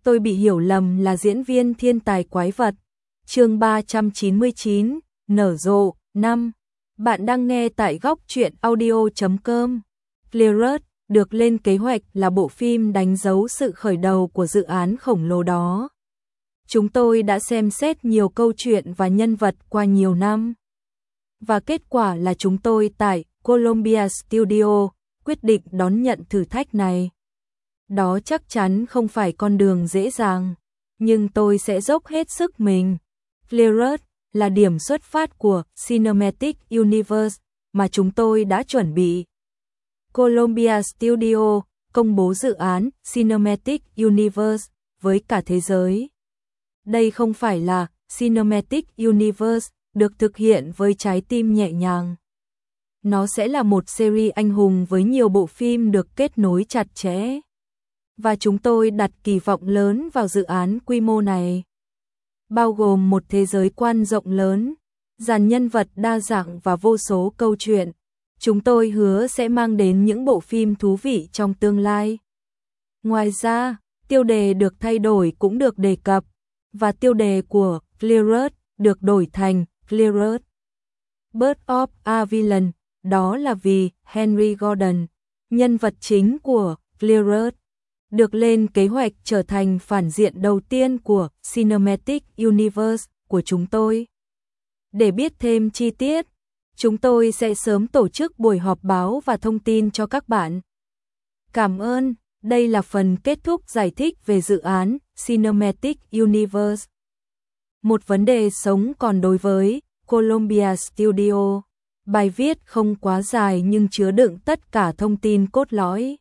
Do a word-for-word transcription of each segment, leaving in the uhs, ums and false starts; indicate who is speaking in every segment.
Speaker 1: tôi bị hiểu lầm là diễn viên thiên tài quái vật. Chương ba trăm chín mươi chín, nở rộ. năm. Bạn đang nghe tại góc truyện audio chấm com. Clearus được lên kế hoạch là bộ phim đánh dấu sự khởi đầu của dự án khổng lồ đó. Chúng tôi đã xem xét nhiều câu chuyện và nhân vật qua nhiều năm. Và kết quả là chúng tôi tại Columbia Studio quyết định đón nhận thử thách này. Đó chắc chắn không phải con đường dễ dàng, nhưng tôi sẽ dốc hết sức mình. Clearus là điểm xuất phát của Cinematic Universe mà chúng tôi đã chuẩn bị. Columbia Studio công bố dự án Cinematic Universe với cả thế giới. Đây không phải là Cinematic Universe được thực hiện với trái tim nhẹ nhàng. Nó sẽ là một series anh hùng với nhiều bộ phim được kết nối chặt chẽ. Và chúng tôi đặt kỳ vọng lớn vào dự án quy mô này. Bao gồm một thế giới quan rộng lớn, dàn nhân vật đa dạng và vô số câu chuyện. Chúng tôi hứa sẽ mang đến những bộ phim thú vị trong tương lai. Ngoài ra, tiêu đề được thay đổi cũng được đề cập, và tiêu đề của Clearus được đổi thành Clearus Birth of a Villain, đó là vì Henry Gordon, nhân vật chính của Clearus, được lên kế hoạch trở thành phản diện đầu tiên của Cinematic Universe của chúng tôi. Để biết thêm chi tiết, chúng tôi sẽ sớm tổ chức buổi họp báo và thông tin cho các bạn. Cảm ơn, đây là phần kết thúc giải thích về dự án Cinematic Universe. Một vấn đề sống còn đối với Columbia Studio. Bài viết không quá dài nhưng chứa đựng tất cả thông tin cốt lõi.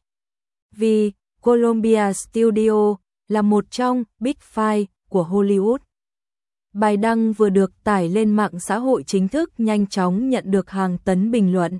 Speaker 1: Vì Columbia Studio là một trong Big Five của Hollywood. Bài đăng vừa được tải lên mạng xã hội chính thức nhanh chóng nhận được hàng tấn bình luận.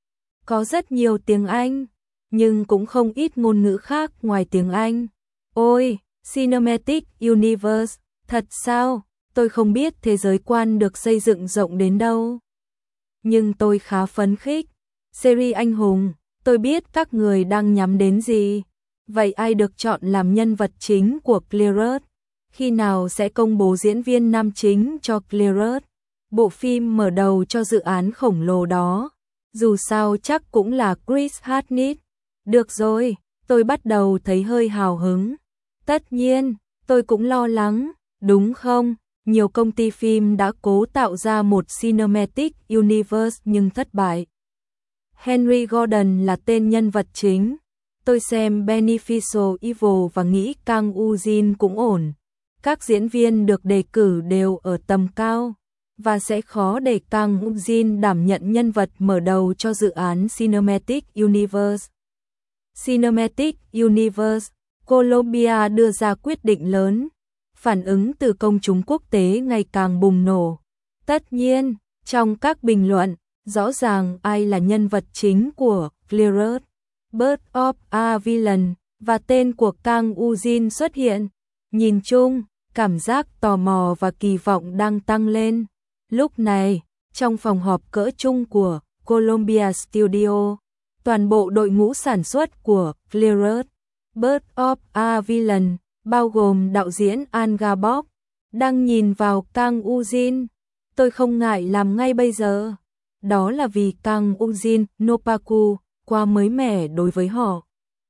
Speaker 1: Có rất nhiều tiếng Anh, nhưng cũng không ít ngôn ngữ khác ngoài tiếng Anh. Ôi, Cinematic Universe, thật sao? Tôi không biết thế giới quan được xây dựng rộng đến đâu. Nhưng tôi khá phấn khích. Series anh hùng, tôi biết các người đang nhắm đến gì. Vậy ai được chọn làm nhân vật chính của Clearus? Khi nào sẽ công bố diễn viên nam chính cho Clearus? Bộ phim mở đầu cho dự án khổng lồ đó. Dù sao chắc cũng là Chris Hardwick. Được rồi, tôi bắt đầu thấy hơi hào hứng. Tất nhiên, tôi cũng lo lắng, đúng không? Nhiều công ty phim đã cố tạo ra một Cinematic Universe nhưng thất bại. Henry Gordon là tên nhân vật chính. Tôi xem Beneficial Evil và nghĩ Kang Woo-jin cũng ổn. Các diễn viên được đề cử đều ở tầm cao, và sẽ khó để Kang Woo-jin đảm nhận nhân vật mở đầu cho dự án Cinematic Universe. Cinematic Universe, Columbia đưa ra quyết định lớn. Phản ứng từ công chúng quốc tế ngày càng bùng nổ. Tất nhiên, trong các bình luận, rõ ràng ai là nhân vật chính của Clearus, Birth of a Villain, và tên của Kang Woo-jin xuất hiện. Nhìn chung, cảm giác tò mò và kỳ vọng đang tăng lên. Lúc này, trong phòng họp cỡ chung của Columbia Studio, toàn bộ đội ngũ sản xuất của Clearus, Birth of a Villain, bao gồm đạo diễn An Gabok, đang nhìn vào Kang Woo-jin. Tôi không ngại làm ngay bây giờ. Đó là vì Kang Woo-jin Nopaku quá mới mẻ đối với họ.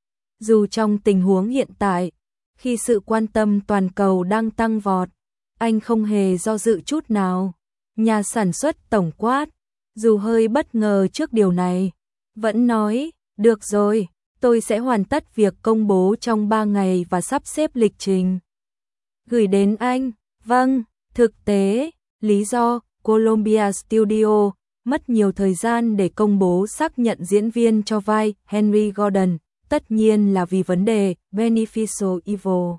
Speaker 1: Dù trong tình huống hiện tại, khi sự quan tâm toàn cầu đang tăng vọt, anh không hề do dự chút nào. Nhà sản xuất tổng quát, dù hơi bất ngờ trước điều này, vẫn nói, được rồi, tôi sẽ hoàn tất việc công bố trong ba ngày và sắp xếp lịch trình. Gửi đến anh, vâng, thực tế, lý do Columbia Studio mất nhiều thời gian để công bố xác nhận diễn viên cho vai Henry Gordon, tất nhiên là vì vấn đề Beneficial Evil.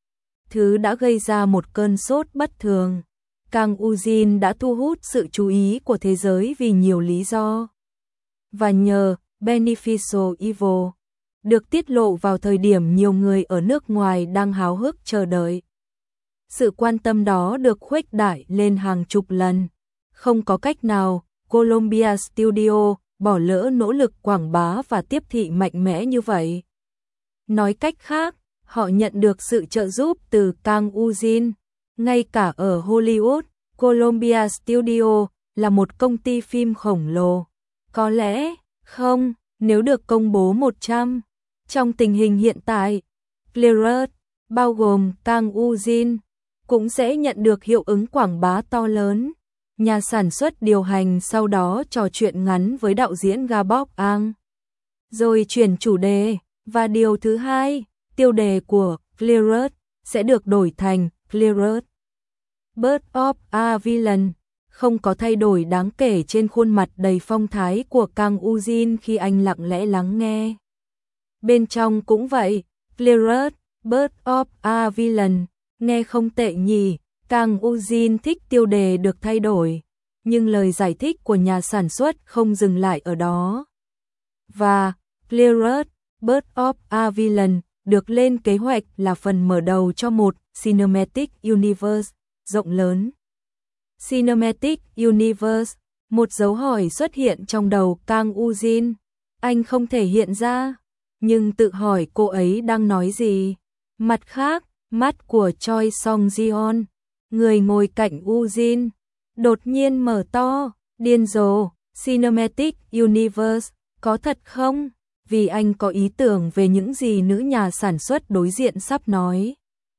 Speaker 1: Thứ đã gây ra một cơn sốt bất thường. Kang Woo-jin đã thu hút sự chú ý của thế giới vì nhiều lý do. Và nhờ Beneficial Evil được tiết lộ vào thời điểm nhiều người ở nước ngoài đang háo hức chờ đợi. Sự quan tâm đó được khuếch đại lên hàng chục lần. Không có cách nào, Columbia Studio bỏ lỡ nỗ lực quảng bá và tiếp thị mạnh mẽ như vậy. Nói cách khác, họ nhận được sự trợ giúp từ Kang Woo-jin. Ngay cả ở Hollywood, Columbia Studio là một công ty phim khổng lồ. Có lẽ, không, nếu được công bố một trăm. Trong tình hình hiện tại, Clearut, bao gồm Kang Woo-jin, cũng sẽ nhận được hiệu ứng quảng bá to lớn. Nhà sản xuất điều hành sau đó trò chuyện ngắn với đạo diễn Ga Bok-ang. Rồi chuyển chủ đề, và điều thứ hai, tiêu đề của Clearut sẽ được đổi thành Clearut Birth of a Villain. Không có thay đổi đáng kể trên khuôn mặt đầy phong thái của Kang Woo-jin khi anh lặng lẽ lắng nghe. Bên trong cũng vậy, Clearut Birth of a Villain, nghe không tệ nhỉ. Kang Woo-jin thích tiêu đề được thay đổi, nhưng lời giải thích của nhà sản xuất không dừng lại ở đó. Và Clearut Birth of a Villain được lên kế hoạch là phần mở đầu cho một Cinematic Universe rộng lớn. Cinematic Universe, một dấu hỏi xuất hiện trong đầu Kang Woo-jin. Anh không thể hiện ra, nhưng tự hỏi cô ấy đang nói gì. Mặt khác, mắt của Choi Song-jeon, người ngồi cạnh Woo-jin, đột nhiên mở to, điên rồ. Cinematic Universe, có thật không? Vì anh có ý tưởng về những gì nữ nhà sản xuất đối diện sắp nói.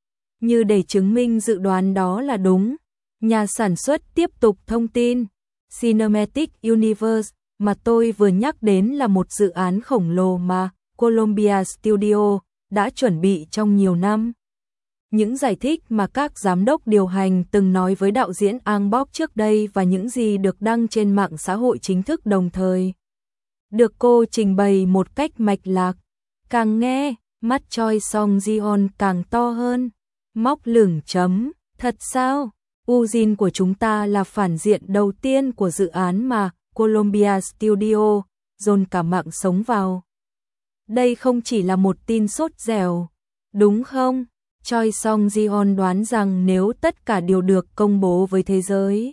Speaker 1: Như để chứng minh dự đoán đó là đúng, nhà sản xuất tiếp tục thông tin. Cinematic Universe mà tôi vừa nhắc đến là một dự án khổng lồ mà Columbia Studio đã chuẩn bị trong nhiều năm. Những giải thích mà các giám đốc điều hành từng nói với đạo diễn Ang Bok trước đây và những gì được đăng trên mạng xã hội chính thức đồng thời được cô trình bày một cách mạch lạc. Càng nghe, mắt Choi Song-jeon càng to hơn. Móc lửng chấm, thật sao? Woo-jin của chúng ta là phản diện đầu tiên của dự án mà Columbia Studio dồn cả mạng sống vào. Đây không chỉ là một tin sốt dẻo, đúng không? Choi Song-jeon đoán rằng nếu tất cả đều được công bố với thế giới,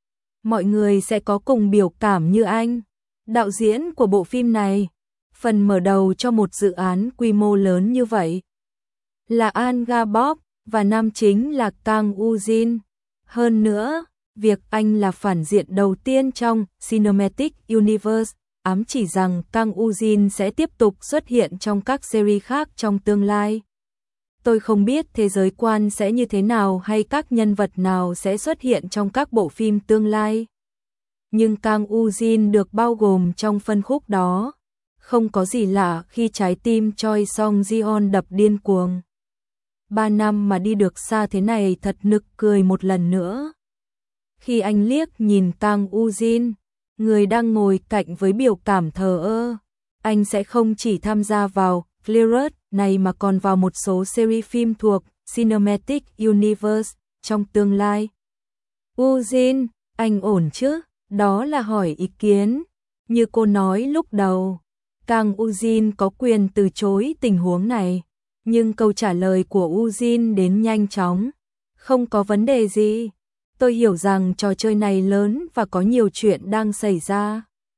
Speaker 1: mọi người sẽ có cùng biểu cảm như anh, đạo diễn của bộ phim này. Phần mở đầu cho một dự án quy mô lớn như vậy là An Ga Bok và nam chính là Kang Woo-jin. Hơn nữa, việc anh là phản diện đầu tiên trong Cinematic Universe ám chỉ rằng Kang Woo-jin sẽ tiếp tục xuất hiện trong các series khác trong tương lai. Tôi không biết thế giới quan sẽ như thế nào hay các nhân vật nào sẽ xuất hiện trong các bộ phim tương lai. Nhưng Kang Woo-jin được bao gồm trong phân khúc đó. Không có gì lạ khi trái tim Choi Song-jeon đập điên cuồng. Ba năm mà đi được xa thế này thật nực cười một lần nữa. Khi anh liếc nhìn Kang Woo-jin, người đang ngồi cạnh với biểu cảm thờ ơ, anh sẽ không chỉ tham gia vào Clearut này mà còn vào một số series phim thuộc Cinematic Universe trong tương lai. Woo-jin, anh ổn chứ? Đó là hỏi ý kiến. Như cô nói lúc đầu, Kang Woo-jin có quyền từ chối tình huống này, nhưng câu trả lời của Woo-jin đến nhanh chóng. Không có vấn đề gì. Tôi hiểu rằng trò chơi này lớn và có nhiều chuyện đang xảy ra.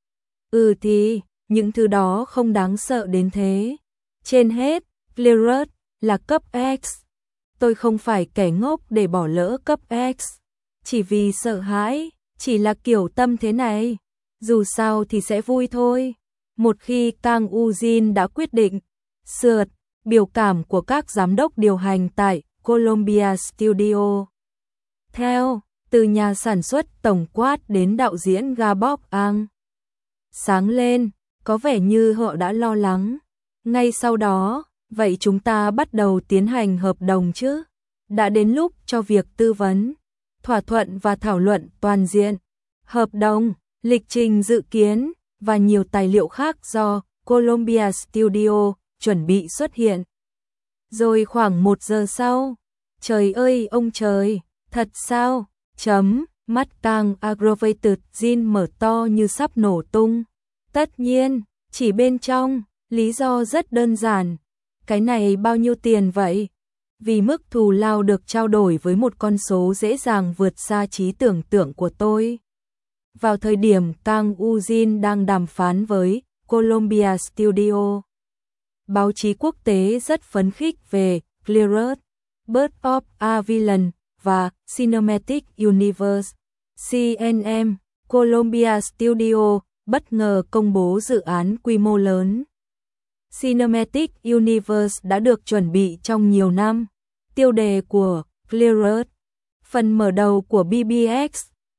Speaker 1: Ừ thì, những thứ đó không đáng sợ đến thế. Trên hết, Clearut là cấp X. Tôi không phải kẻ ngốc để bỏ lỡ cấp X. Chỉ vì sợ hãi, chỉ là kiểu tâm thế này. Dù sao thì sẽ vui thôi. Một khi Kang Woo-jin đã quyết định, sượt, biểu cảm của các giám đốc điều hành tại Columbia Studio. Theo, từ nhà sản xuất tổng quát đến đạo diễn Ga Bok-ang. Sáng lên, có vẻ như họ đã lo lắng. Ngay sau đó, vậy chúng ta bắt đầu tiến hành hợp đồng chứ? Đã đến lúc cho việc tư vấn, thỏa thuận và thảo luận toàn diện. Hợp đồng, lịch trình dự kiến và nhiều tài liệu khác do Columbia Studio chuẩn bị xuất hiện. Rồi khoảng một giờ sau, trời ơi ông trời, thật sao? Chấm, mắt Kang Aggravated Jin mở to như sắp nổ tung. Tất nhiên, chỉ bên trong, lý do rất đơn giản. Cái này bao nhiêu tiền vậy? Vì mức thù lao được trao đổi với một con số dễ dàng vượt xa trí tưởng tượng của tôi. Vào thời điểm Kang Woo-jin đang đàm phán với Columbia Studio, báo chí quốc tế rất phấn khích về Clearus, Birth of a Villain và Cinematic Universe. xê en em, Columbia Studio, bất ngờ công bố dự án quy mô lớn. Cinematic Universe đã được chuẩn bị trong nhiều năm. Tiêu đề của Clearus, phần mở đầu của bê bê ích,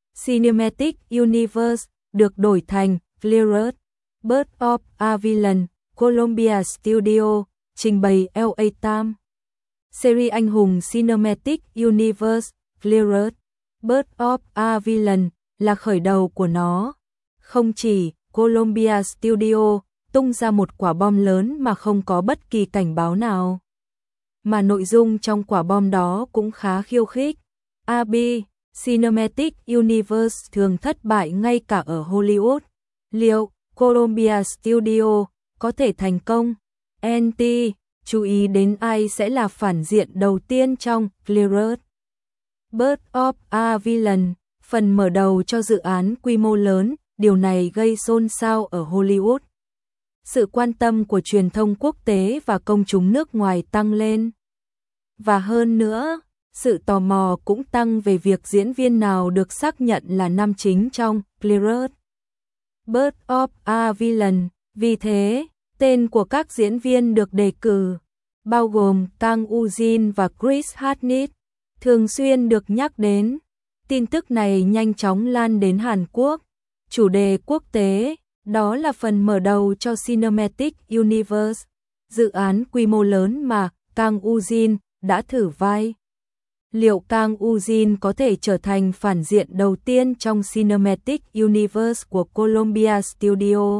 Speaker 1: Cinematic Universe, được đổi thành Clearus, Birth of a Villain, Columbia Studio, trình bày lờ a Times. Series anh hùng Cinematic Universe, Clearus, Birth of a Villain là khởi đầu của nó. Không chỉ Columbia Studio tung ra một quả bom lớn mà không có bất kỳ cảnh báo nào, mà nội dung trong quả bom đó cũng khá khiêu khích. a bê, Cinematic Universe thường thất bại ngay cả ở Hollywood. Liệu Columbia Studio có thể thành công? en tê, chú ý đến ai sẽ là phản diện đầu tiên trong Clearus, Birth of a Villain, phần mở đầu cho dự án quy mô lớn. Điều này gây xôn xao ở Hollywood. Sự quan tâm của truyền thông quốc tế và công chúng nước ngoài tăng lên. Và hơn nữa, sự tò mò cũng tăng về việc diễn viên nào được xác nhận là nam chính trong Clearus, Birth of a Villain. Vì thế, tên của các diễn viên được đề cử, bao gồm Kang Woo-jin và Chris Hartnett, thường xuyên được nhắc đến. Tin tức này nhanh chóng lan đến Hàn Quốc. Chủ đề quốc tế, đó là phần mở đầu cho Cinematic Universe, dự án quy mô lớn mà Kang Woo-jin đã thử vai. Liệu Kang Woo-jin có thể trở thành phản diện đầu tiên trong Cinematic Universe của Columbia Studio?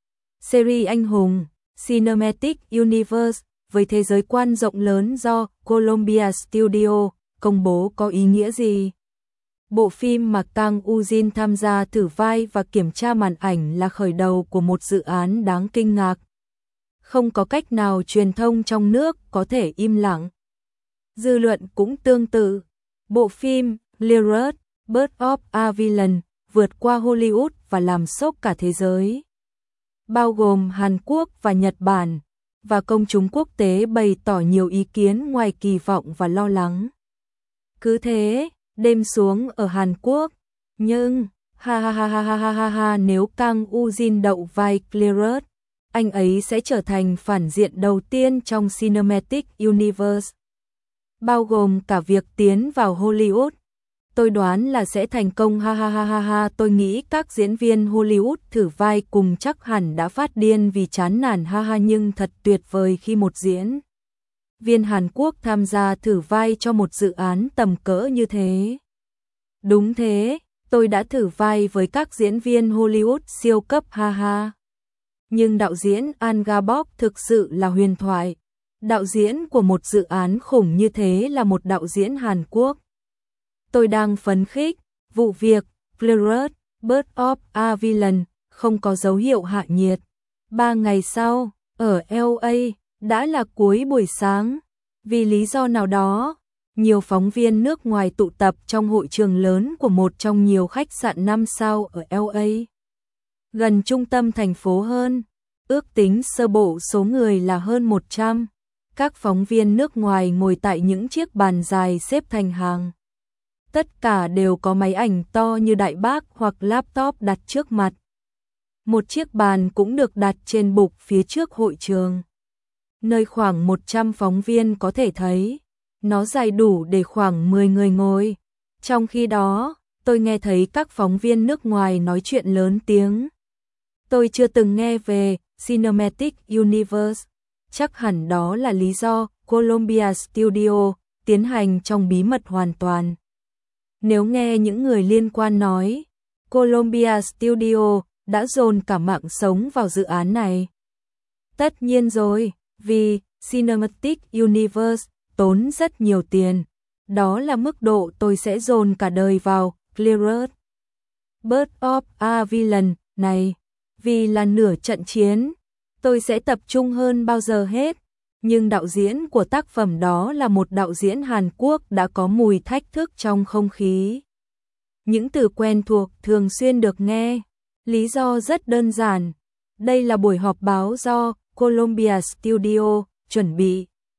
Speaker 1: Series anh hùng Cinematic Universe với thế giới quan rộng lớn do Columbia Studio công bố có ý nghĩa gì? Bộ phim mà Kang Woo-jin tham gia thử vai và kiểm tra màn ảnh là khởi đầu của một dự án đáng kinh ngạc. Không có cách nào truyền thông trong nước có thể im lặng. Dư luận cũng tương tự. Bộ phim Clearus, Birth of a Villain vượt qua Hollywood và làm sốc cả thế giới, bao gồm Hàn Quốc và Nhật Bản, và công chúng quốc tế bày tỏ nhiều ý kiến ngoài kỳ vọng và lo lắng. Cứ thế, đêm xuống ở Hàn Quốc, nhưng ha ha ha ha ha ha ha ha nếu Kang Woo-jin đậu vai Clearus, anh ấy sẽ trở thành phản diện đầu tiên trong Cinematic Universe, bao gồm cả việc tiến vào Hollywood. Tôi đoán là sẽ thành công ha ha ha ha ha. Tôi nghĩ các diễn viên Hollywood thử vai cùng chắc hẳn đã phát điên vì chán nản ha ha, nhưng thật tuyệt vời khi một diễn viên Hàn Quốc tham gia thử vai cho một dự án tầm cỡ như thế. Đúng thế, tôi đã thử vai với các diễn viên Hollywood siêu cấp ha ha. Nhưng đạo diễn An Ga-bok thực sự là huyền thoại. Đạo diễn của một dự án khủng như thế là một đạo diễn Hàn Quốc. Tôi đang phấn khích. Vụ việc Clearus, Birth of a Villain không có dấu hiệu hạ nhiệt. Ba ngày sau, ở lờ a, đã là cuối buổi sáng. Vì lý do nào đó, nhiều phóng viên nước ngoài tụ tập trong hội trường lớn của một trong nhiều khách sạn năm sao ở lờ a, gần trung tâm thành phố hơn. Ước tính sơ bộ số người là hơn một trăm. Các phóng viên nước ngoài ngồi tại những chiếc bàn dài xếp thành hàng. Tất cả đều có máy ảnh to như đại bác hoặc laptop đặt trước mặt. Một chiếc bàn cũng được đặt trên bục phía trước hội trường, nơi khoảng một trăm phóng viên có thể thấy. Nó dài đủ để khoảng mười người ngồi. Trong khi đó, tôi nghe thấy các phóng viên nước ngoài nói chuyện lớn tiếng. Tôi chưa từng nghe về Cinematic Universe. Chắc hẳn đó là lý do Columbia Studio tiến hành trong bí mật hoàn toàn. Nếu nghe những người liên quan nói, Columbia Studio đã dồn cả mạng sống vào dự án này. Tất nhiên rồi, vì Cinematic Universe tốn rất nhiều tiền. Đó là mức độ tôi sẽ dồn cả đời vào Clearus, Birth of a Villain này. Vì là nửa trận chiến, tôi sẽ tập trung hơn bao giờ hết. Nhưng đạo diễn của tác phẩm đó là một đạo diễn Hàn Quốc đã có mùi thách thức trong không khí. Những từ quen thuộc thường xuyên được nghe. Lý do rất đơn giản. Đây là buổi họp báo do Columbia Studio chuẩn bị.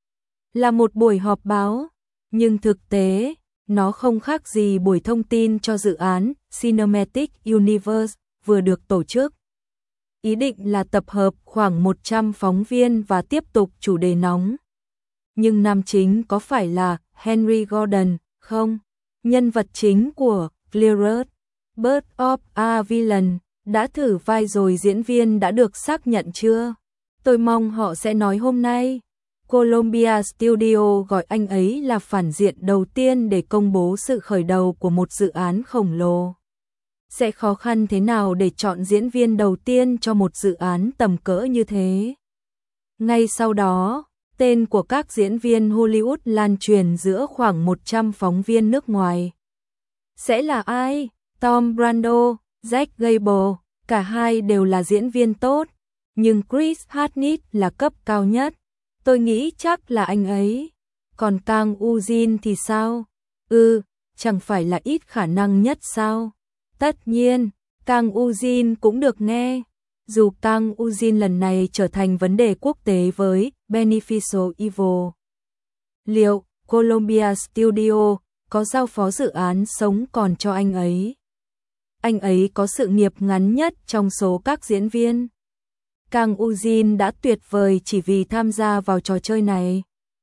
Speaker 1: là một buổi họp báo, nhưng thực tế, nó không khác gì buổi thông tin cho dự án Cinematic Universe vừa được tổ chức. Ý định là tập hợp khoảng một trăm phóng viên và tiếp tục chủ đề nóng. Nhưng nam chính có phải là Henry Gordon không? Nhân vật chính của Cleared, Birth of a Villain đã thử vai rồi, diễn viên đã được xác nhận chưa? Tôi mong họ sẽ nói hôm nay. Columbia Studio gọi anh ấy là phản diện đầu tiên để công bố sự khởi đầu của một dự án khổng lồ. Sẽ khó khăn thế nào để chọn diễn viên đầu tiên cho một dự án tầm cỡ như thế? Ngay sau đó, tên của các diễn viên Hollywood lan truyền giữa khoảng một trăm phóng viên nước ngoài. Sẽ là ai? Tom Brando, Jack Gable, cả hai đều là diễn viên tốt, nhưng Chris Hardwick là cấp cao nhất. Tôi nghĩ chắc là anh ấy. Còn Kang Woo-jin thì sao? Ừ, chẳng phải là ít khả năng nhất sao? Tất nhiên, Kang Woo-jin cũng được nghe. Dù Kang Woo-jin lần này trở thành vấn đề quốc tế với Beneficial Evil. Liệu Columbia Studio có giao phó dự án sống còn cho anh ấy? Anh ấy có sự nghiệp ngắn nhất trong số các diễn viên. Kang Woo-jin đã tuyệt vời chỉ vì tham gia vào trò chơi này.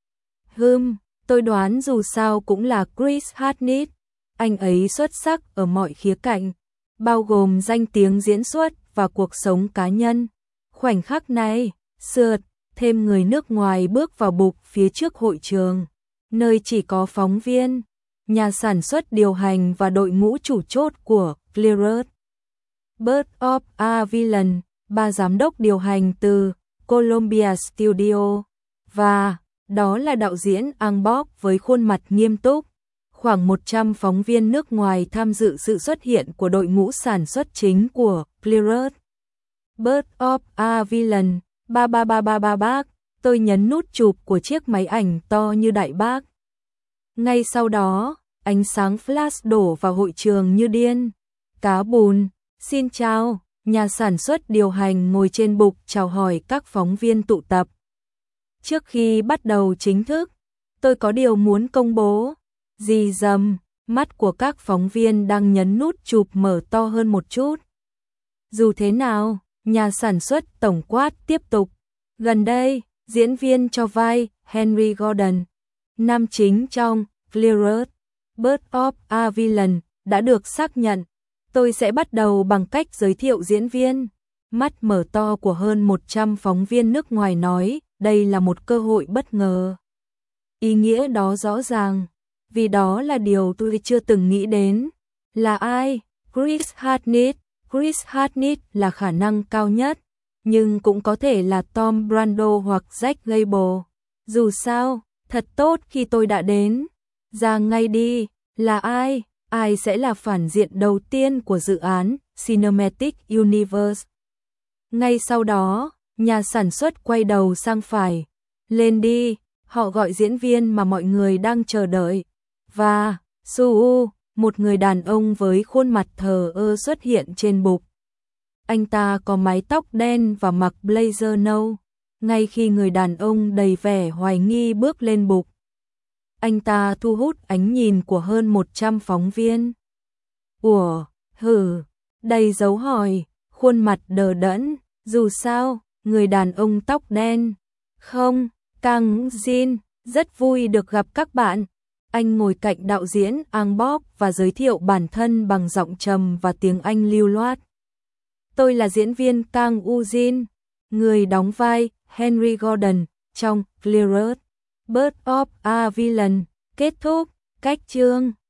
Speaker 1: Hừm, tôi đoán dù sao cũng là Chris Hardwick. Anh ấy xuất sắc ở mọi khía cạnh, bao gồm danh tiếng diễn xuất và cuộc sống cá nhân. Khoảnh khắc này, sượt, thêm người nước ngoài bước vào bục phía trước hội trường, nơi chỉ có phóng viên, nhà sản xuất điều hành và đội ngũ chủ chốt của Cleared, Birth of a Villain, ba giám đốc điều hành từ Columbia Studio, và đó là đạo diễn Ang Bok với khuôn mặt nghiêm túc. Khoảng một trăm phóng viên nước ngoài tham dự sự xuất hiện của đội ngũ sản xuất chính của Cleared, Birth of a Villain. Ba ba ba ba ba bác, tôi nhấn nút chụp của chiếc máy ảnh to như đại bác. Ngay sau đó, ánh sáng flash đổ vào hội trường như điên. Cá bùn, xin chào, nhà sản xuất điều hành ngồi trên bục chào hỏi các phóng viên tụ tập. Trước khi bắt đầu chính thức, tôi có điều muốn công bố. Dì dầm, mắt của các phóng viên đang nhấn nút chụp mở to hơn một chút. Dù thế nào, nhà sản xuất tổng quát tiếp tục. Gần đây, diễn viên cho vai Henry Gordon, nam chính trong Cleared, Birth of a Villain, đã được xác nhận. Tôi sẽ bắt đầu bằng cách giới thiệu diễn viên. Mắt mở to của hơn một trăm phóng viên nước ngoài nói, đây là một cơ hội bất ngờ. Ý nghĩa đó rõ ràng, vì đó là điều tôi chưa từng nghĩ đến. Là ai? Chris Hardwick. Chris Hardwick là khả năng cao nhất, nhưng cũng có thể là Tom Brando hoặc Jack Gable. Dù sao, thật tốt khi tôi đã đến. Ra ngay đi, là ai? Ai sẽ là phản diện đầu tiên của dự án Cinematic Universe? Ngay sau đó, nhà sản xuất quay đầu sang phải. Lên đi, họ gọi diễn viên mà mọi người đang chờ đợi. Và, Suu, một người đàn ông với khuôn mặt thờ ơ xuất hiện trên bục. Anh ta có mái tóc đen và mặc blazer nâu. Ngay khi người đàn ông đầy vẻ hoài nghi bước lên bục, anh ta thu hút ánh nhìn của hơn một trăm phóng viên. Ủa, hử, đầy dấu hỏi, khuôn mặt đờ đẫn, dù sao, người đàn ông tóc đen. Không, Kang Jin, rất vui được gặp các bạn. Anh ngồi cạnh đạo diễn Ang Bok và giới thiệu bản thân bằng giọng trầm và tiếng Anh lưu loát. Tôi là diễn viên Kang Woo-jin, người đóng vai Henry Gordon trong Cleared, Birth of a Villain. Kết thúc, cách chương.